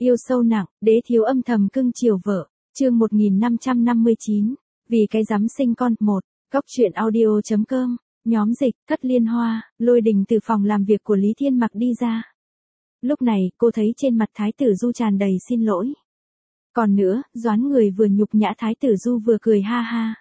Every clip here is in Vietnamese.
Yêu sâu nặng, đế thiếu âm thầm cưng chiều vợ. Chương 1559. Vì cái dám sinh con. 1. Góc truyện audio.com. Nhóm dịch, Cất Liên Hoa. Lôi Đình từ phòng làm việc của Lý Thiên Mặc đi ra. Lúc này, cô thấy trên mặt Thái tử Du tràn đầy xin lỗi. Còn nữa, Doãn người vừa nhục nhã Thái tử Du vừa cười ha ha.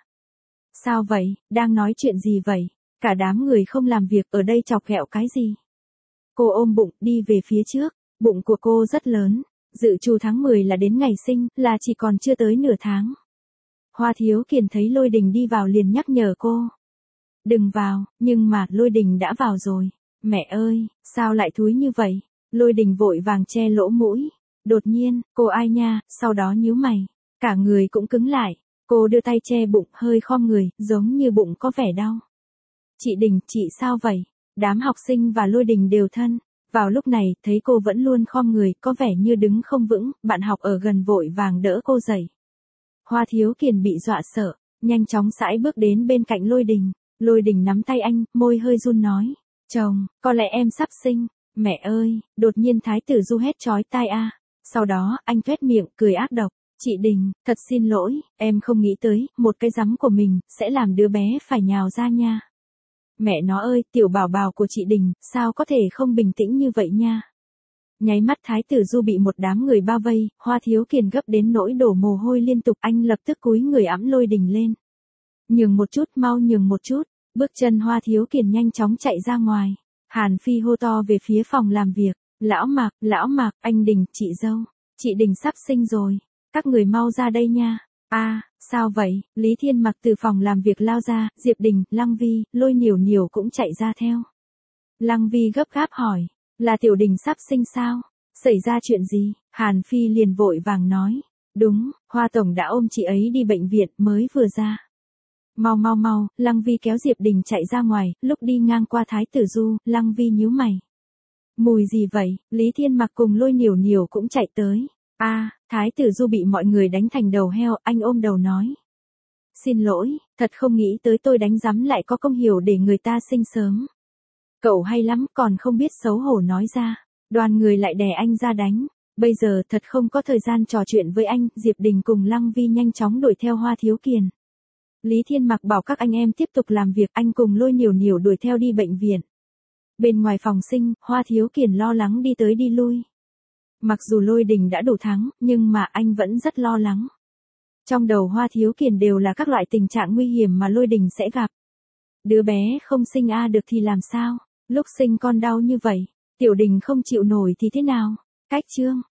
Sao vậy, đang nói chuyện gì vậy? Cả đám người không làm việc ở đây chọc ghẹo cái gì? Cô ôm bụng, đi về phía trước. Bụng của cô rất lớn. Dự trù tháng 10 là đến ngày sinh, là chỉ còn chưa tới nửa tháng. Hoa Thiếu Kiền thấy Lôi Đình đi vào liền nhắc nhở cô. Đừng vào, nhưng mà Lôi Đình đã vào rồi. Mẹ ơi, sao lại thúi như vậy? Lôi Đình vội vàng che lỗ mũi. Đột nhiên, cô ai nha, sau đó nhíu mày. Cả người cũng cứng lại. Cô đưa tay che bụng, hơi khom người, giống như bụng có vẻ đau. Chị Đình, chị sao vậy? Đám học sinh và Lôi Đình đều thân. Vào lúc này, thấy cô vẫn luôn khom người, có vẻ như đứng không vững, bạn học ở gần vội vàng đỡ cô dậy. Hoa Thiếu Kiền bị dọa sợ, nhanh chóng sải bước đến bên cạnh Lôi Đình. Lôi Đình nắm tay anh, môi hơi run nói. Chồng, có lẽ em sắp sinh. Mẹ ơi, đột nhiên Thái tử Du hét chói tai a. Sau đó, anh tuét miệng, cười ác độc. Chị Đình, thật xin lỗi, em không nghĩ tới, một cái giấm của mình, sẽ làm đứa bé phải nhào ra nha. Mẹ nó ơi, tiểu bảo bảo của chị Đình, sao có thể không bình tĩnh như vậy nha. Nháy mắt Thái tử Du bị một đám người bao vây, Hoa Thiếu Kiền gấp đến nỗi đổ mồ hôi liên tục, anh lập tức cúi người ẵm Lôi Đình lên. Nhường một chút, mau nhường một chút, bước chân Hoa Thiếu Kiền nhanh chóng chạy ra ngoài. Hàn Phi hô to về phía phòng làm việc, lão Mạc, anh Đình, chị dâu, chị Đình sắp sinh rồi, các người mau ra đây nha. Sao vậy? Lý Thiên Mặc từ phòng làm việc lao ra, Diệp Đình, Lăng Vi, Lôi Niểu Niểu cũng chạy ra theo. Lăng Vi gấp gáp hỏi, là Tiểu Đình sắp sinh sao? Xảy ra chuyện gì? Hàn Phi liền vội vàng nói, đúng, Hoa Tổng đã ôm chị ấy đi bệnh viện mới vừa ra. Mau, Lăng Vi kéo Diệp Đình chạy ra ngoài, lúc đi ngang qua Thái tử Du, Lăng Vi nhíu mày. Mùi gì vậy? Lý Thiên Mặc cùng Lôi Niểu Niểu cũng chạy tới. Thái tử Du bị mọi người đánh thành đầu heo, anh ôm đầu nói. Xin lỗi, thật không nghĩ tới tôi đánh giấm lại có công hiệu để người ta sinh sớm. Cậu hay lắm, còn không biết xấu hổ nói ra. Đoàn người lại đè anh ra đánh. Bây giờ thật không có thời gian trò chuyện với anh, Diệp Đình cùng Lăng Vi nhanh chóng đuổi theo Hoa Thiếu Kiền. Lý Thiên Mặc bảo các anh em tiếp tục làm việc, anh cùng Lôi Niểu Niểu đuổi theo đi bệnh viện. Bên ngoài phòng sinh, Hoa Thiếu Kiền lo lắng đi tới đi lui. Mặc dù Lôi Đình đã đủ thắng, nhưng mà anh vẫn rất lo lắng. Trong đầu Hoa Thiếu Kiền đều là các loại tình trạng nguy hiểm mà Lôi Đình sẽ gặp. Đứa bé không sinh được thì làm sao? Lúc sinh con đau như vậy, Tiểu Đình không chịu nổi thì thế nào? Cách chương